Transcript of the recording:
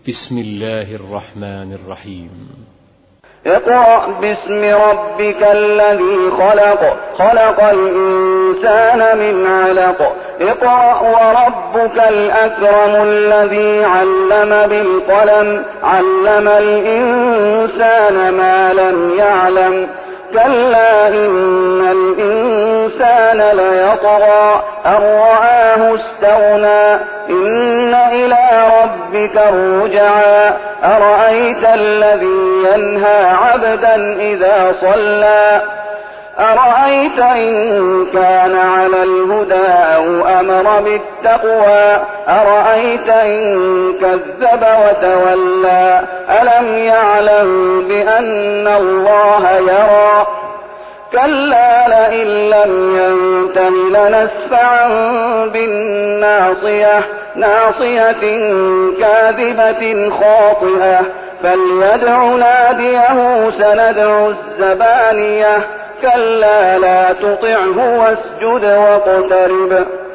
بسم الله الرحمن الرحيم. اقرأ باسم ربك الذي خلق، خلق الإنسان من علق. اقرأ وربك الأكرم الذي علم بالقلم، علم الإنسان ما لم يعلم. كلا إن الإنسان ليطغى أن رآه استغنى. إن إلى ربك الرجعى. أرأيت الذي ينهى عبدا إذا صلى. أرأيت إن كان على الهدى أو أمر بالتقوى. أرأيت إن كذب وتولى. ألم يعلم بأن الله يرى. كلا لئن لم ينته لنسفعا بالناصية، ناصية كاذبة خاطئة. فليدع ناديه سندع الزبانية. كلا لا تطعه واسجد واقترب.